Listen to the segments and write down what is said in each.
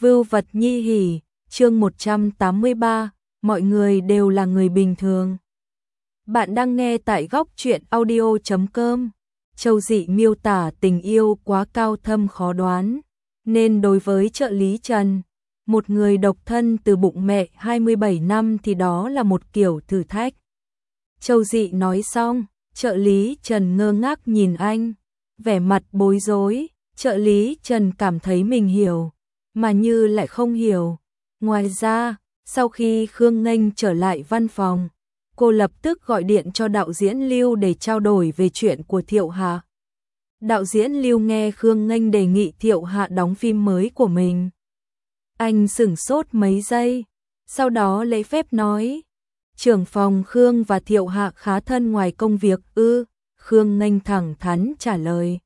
Vưu vật nhi hỉ, chương 183, mọi người đều là người bình thường. Bạn đang nghe tại góc truyện audio.com. Châu Dị miêu tả tình yêu quá cao thâm khó đoán, nên đối với trợ lý Trần, một người độc thân từ bụng mẹ 27 năm thì đó là một kiểu thử thách. Châu Dị nói xong, trợ lý Trần ngơ ngác nhìn anh, vẻ mặt bối rối. Trợ lý Trần cảm thấy mình hiểu, mà như lại không hiểu. Ngoài ra, sau khi Khương Nghênh trở lại văn phòng, cô lập tức gọi điện cho đạo diễn Lưu để trao đổi về chuyện của Thiệu Hạ. Đạo diễn Lưu nghe Khương Nghênh đề nghị Thiệu Hạ đóng phim mới của mình. Anh sửng sốt mấy giây, sau đó lễ phép nói, trưởng phòng Khương và Thiệu Hạ khá thân ngoài công việc ư? Khương Nghênh thẳng thắn trả lời.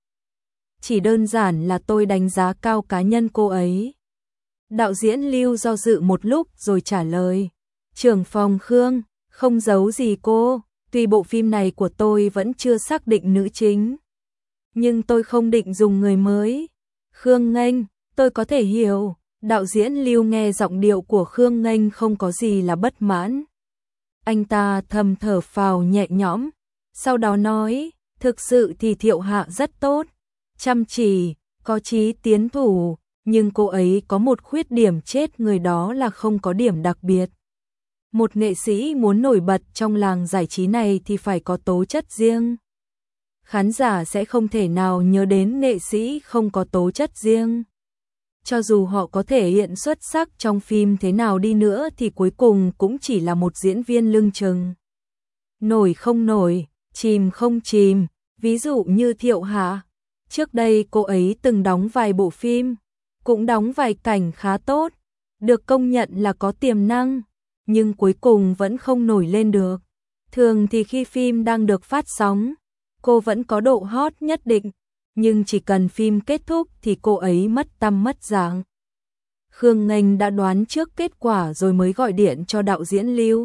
Chỉ đơn giản là tôi đánh giá cao cá nhân cô ấy. Đạo diễn Lưu do dự một lúc rồi trả lời. Trưởng phòng Khương, không giấu gì cô, tuy bộ phim này của tôi vẫn chưa xác định nữ chính. Nhưng tôi không định dùng người mới. Khương Nghênh, tôi có thể hiểu. Đạo diễn Lưu nghe giọng điệu của Khương Nghênh không có gì là bất mãn. Anh ta thầm thở phào nhẹ nhõm, sau đó nói, thực sự thì Thiệu Hạ rất tốt. Chăm chỉ, có chí tiến thủ, nhưng cô ấy có một khuyết điểm chết người, đó là không có điểm đặc biệt. Một nghệ sĩ muốn nổi bật trong làng giải trí này thì phải có tố chất riêng. Khán giả sẽ không thể nào nhớ đến nghệ sĩ không có tố chất riêng. Cho dù họ có thể hiện xuất sắc trong phim thế nào đi nữa thì cuối cùng cũng chỉ là một diễn viên lưng chừng. Nổi không nổi, chìm không chìm, ví dụ như Thiệu Hạ. Trước đây cô ấy từng đóng vài bộ phim, cũng đóng vài cảnh khá tốt, được công nhận là có tiềm năng, nhưng cuối cùng vẫn không nổi lên được. Thường thì khi phim đang được phát sóng, cô vẫn có độ hot nhất định, nhưng chỉ cần phim kết thúc thì cô ấy mất tăm mất dạng. Khương Nghênh đã đoán trước kết quả rồi mới gọi điện cho đạo diễn Lưu,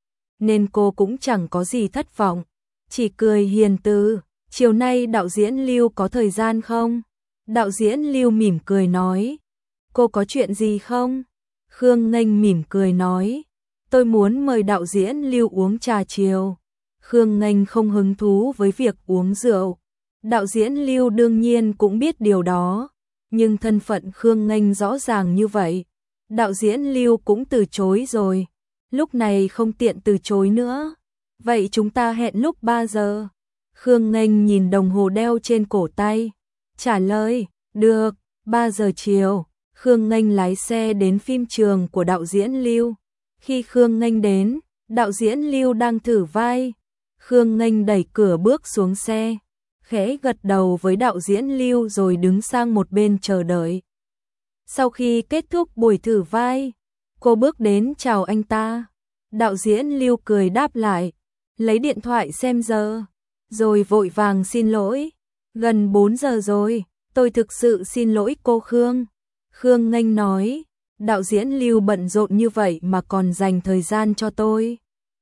nên cô cũng chẳng có gì thất vọng, chỉ cười hiền từ. Chiều nay đạo diễn Lưu có thời gian không? Đạo diễn Lưu mỉm cười nói. Cô có chuyện gì không? Khương Nghênh mỉm cười nói. Tôi muốn mời đạo diễn Lưu uống trà chiều. Khương Nghênh không hứng thú với việc uống rượu. Đạo diễn Lưu đương nhiên cũng biết điều đó. Nhưng thân phận Khương Nghênh rõ ràng như vậy. Đạo diễn Lưu cũng từ chối rồi. Lúc này không tiện từ chối nữa. Vậy chúng ta hẹn lúc 3 giờ. Khương Nghênh nhìn đồng hồ đeo trên cổ tay, trả lời, được, 3 giờ chiều. Khương Nghênh lái xe đến phim trường của đạo diễn Lưu. Khi Khương Nghênh đến, đạo diễn Lưu đang thử vai. Khương Nghênh đẩy cửa bước xuống xe, khẽ gật đầu với đạo diễn Lưu rồi đứng sang một bên chờ đợi. Sau khi kết thúc buổi thử vai, cô bước đến chào anh ta. Đạo diễn Lưu cười đáp lại, lấy điện thoại xem giờ. Rồi vội vàng xin lỗi, gần 4 giờ rồi, tôi thực sự xin lỗi cô Khương. Khương Nghênh nói, đạo diễn Lưu bận rộn như vậy mà còn dành thời gian cho tôi.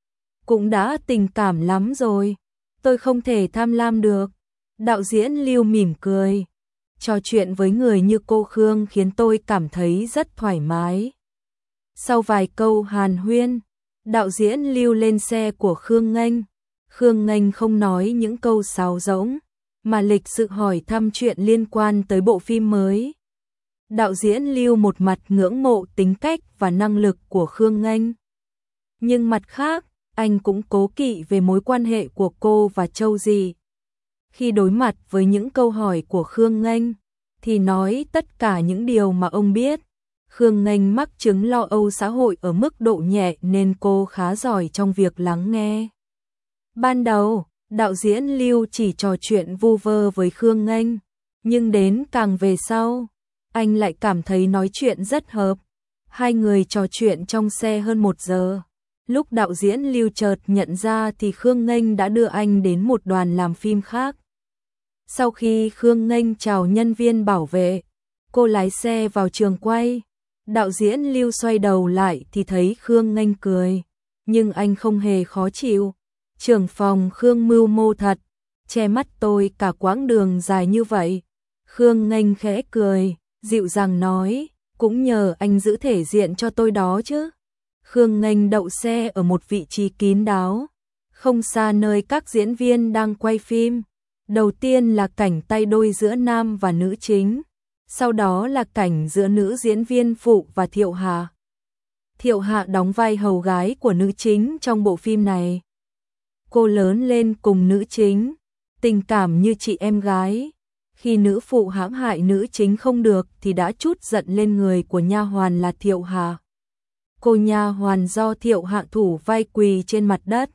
Cũng đã tình cảm lắm rồi, tôi không thể tham lam được. Đạo diễn Lưu mỉm cười, trò chuyện với người như cô Khương khiến tôi cảm thấy rất thoải mái. Sau vài câu hàn huyên, đạo diễn Lưu lên xe của Khương Nghênh. Khương Nghênh không nói những câu sáo rỗng, mà lịch sự hỏi thăm chuyện liên quan tới bộ phim mới. Đạo diễn Lưu một mặt ngưỡng mộ tính cách và năng lực của Khương Nghênh. Nhưng mặt khác, anh cũng cố kỵ về mối quan hệ của cô và Châu Dị. Khi đối mặt với những câu hỏi của Khương Nghênh, thì nói tất cả những điều mà ông biết. Khương Nghênh mắc chứng lo âu xã hội ở mức độ nhẹ nên cô khá giỏi trong việc lắng nghe. Ban đầu, đạo diễn Lưu chỉ trò chuyện vu vơ với Khương Nghênh, nhưng đến càng về sau, anh lại cảm thấy nói chuyện rất hợp. Hai người trò chuyện trong xe hơn 1 giờ. Lúc đạo diễn Lưu chợt nhận ra thì Khương Nghênh đã đưa anh đến một đoàn làm phim khác. Sau khi Khương Nghênh chào nhân viên bảo vệ, cô lái xe vào trường quay. Đạo diễn Lưu xoay đầu lại thì thấy Khương Nghênh cười, nhưng anh không hề khó chịu. Trưởng phòng Khương mưu mô thật, che mắt tôi cả quãng đường dài như vậy. Khương Nghênh khẽ cười, dịu dàng nói, cũng nhờ anh giữ thể diện cho tôi đó chứ. Khương Nghênh đậu xe ở một vị trí kín đáo, không xa nơi các diễn viên đang quay phim. Đầu tiên là cảnh tay đôi giữa nam và nữ chính, sau đó là cảnh giữa nữ diễn viên phụ và Thiệu Hà. Thiệu Hà đóng vai hầu gái của nữ chính trong bộ phim này. Cô lớn lên cùng nữ chính, tình cảm như chị em gái. Khi nữ phụ hãm hại nữ chính không được thì đã trút giận lên người của nha hoàn là Thiệu Hà. Cô nha hoàn do Thiệu Hà thủ vai quỳ trên mặt đất,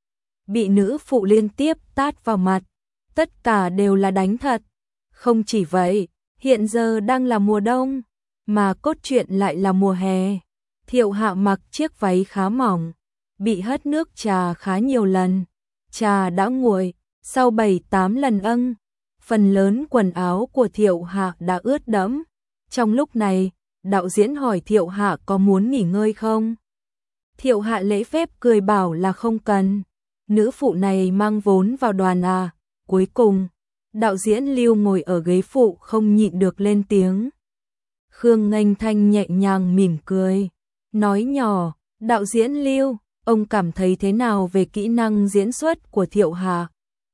bị nữ phụ liên tiếp tát vào mặt. Tất cả đều là đánh thật. Không chỉ vậy, hiện giờ đang là mùa đông, mà cốt truyện lại là mùa hè. Thiệu Hạ mặc chiếc váy khá mỏng, bị hất nước trà khá nhiều lần. Trà đã nguội, sau 7-8 lần âng, phần lớn quần áo của Thiệu Hạ đã ướt đẫm. Trong lúc này, đạo diễn hỏi Thiệu Hạ có muốn nghỉ ngơi không? Thiệu Hạ lễ phép cười bảo là không cần. Nữ phụ này mang vốn vào đoàn à? Cuối cùng, đạo diễn Lưu ngồi ở ghế phụ không nhịn được lên tiếng. Khương Nghênh Thanh nhẹ nhàng mỉm cười, nói nhỏ, đạo diễn Lưu, ông cảm thấy thế nào về kỹ năng diễn xuất của Thiệu Hà?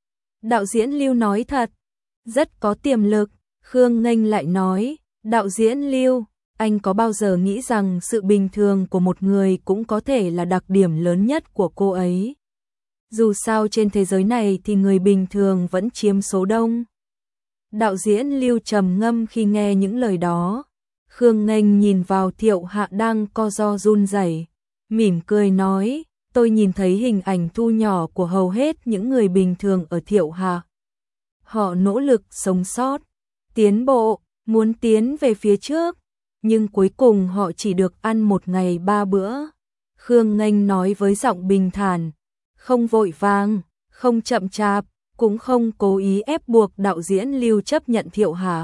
Đạo diễn Lưu nói thật, rất có tiềm lực. Khương Nghênh lại nói, đạo diễn Lưu, anh có bao giờ nghĩ rằng sự bình thường của một người cũng có thể là đặc điểm lớn nhất của cô ấy? Dù sao trên thế giới này thì người bình thường vẫn chiếm số đông. Đạo diễn Lưu trầm ngâm khi nghe những lời đó. Khương Nghênh nhìn vào Thiệu Hạ đang co ro run rẩy, mỉm cười nói, tôi nhìn thấy hình ảnh thu nhỏ của hầu hết những người bình thường ở Thiệu Hạ. Họ nỗ lực sống sót, tiến bộ, muốn tiến về phía trước, nhưng cuối cùng họ chỉ được ăn một ngày 3 bữa. Khương Nghênh nói với giọng bình thản, không vội vàng, không chậm chạp, cũng không cố ý ép buộc đạo diễn Lưu chấp nhận Thiệu Hà.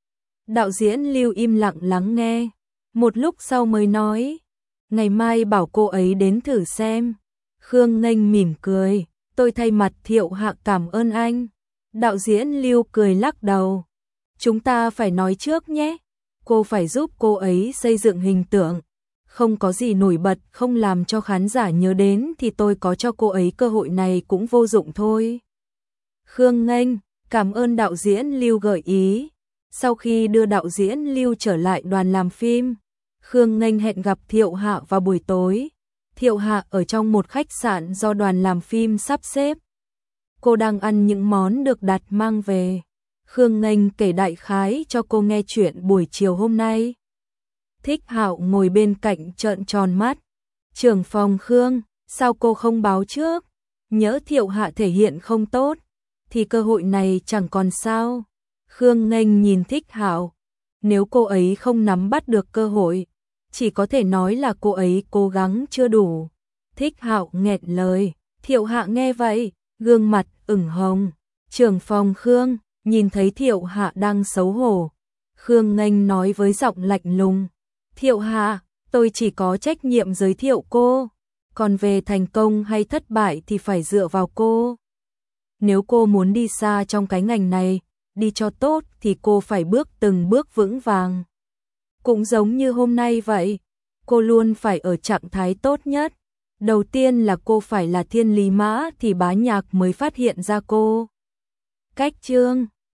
Đạo diễn Lưu im lặng lắng nghe, một lúc sau mới nói, ngày mai bảo cô ấy đến thử xem. Khương Nghênh mỉm cười, tôi thay mặt Thiệu Hạ cảm ơn anh. Đạo diễn Lưu cười lắc đầu, chúng ta phải nói trước nhé, cô phải giúp cô ấy xây dựng hình tượng. Không có gì nổi bật không làm cho khán giả nhớ đến thì tôi có cho cô ấy cơ hội này cũng vô dụng thôi. Khương Nghênh, cảm ơn đạo diễn Lưu gợi ý. Sau khi đưa đạo diễn Lưu trở lại đoàn làm phim, Khương Nghênh hẹn gặp Thiệu Hạ vào buổi tối. Thiệu Hạ ở trong một khách sạn do đoàn làm phim sắp xếp. Cô đang ăn những món được đặt mang về. Khương Nghênh kể đại khái cho cô nghe chuyện buổi chiều hôm nay. Thích Hạo ngồi bên cạnh trợn tròn mắt. Trưởng phòng Khương, sao cô không báo trước? Nhỡ Thiệu Hạ thể hiện không tốt, thì cơ hội này chẳng còn sao. Khương Nghênh nhìn Thích Hạo. Nếu cô ấy không nắm bắt được cơ hội, chỉ có thể nói là cô ấy cố gắng chưa đủ. Thích Hạo nghẹn lời. Thiệu Hạ nghe vậy, gương mặt ửng hồng. Trưởng phòng Khương, nhìn thấy Thiệu Hạ đang xấu hổ. Khương Nghênh nói với giọng lạnh lùng. Thiệu Hạ, tôi chỉ có trách nhiệm giới thiệu cô, còn về thành công hay thất bại thì phải dựa vào cô. Nếu cô muốn đi xa trong cái ngành này, đi cho tốt thì cô phải bước từng bước vững vàng. Cũng giống như hôm nay vậy, cô luôn phải ở trạng thái tốt nhất. Đầu tiên là cô phải là thiên lý mã thì bá nhạc mới phát hiện ra cô. Cách chương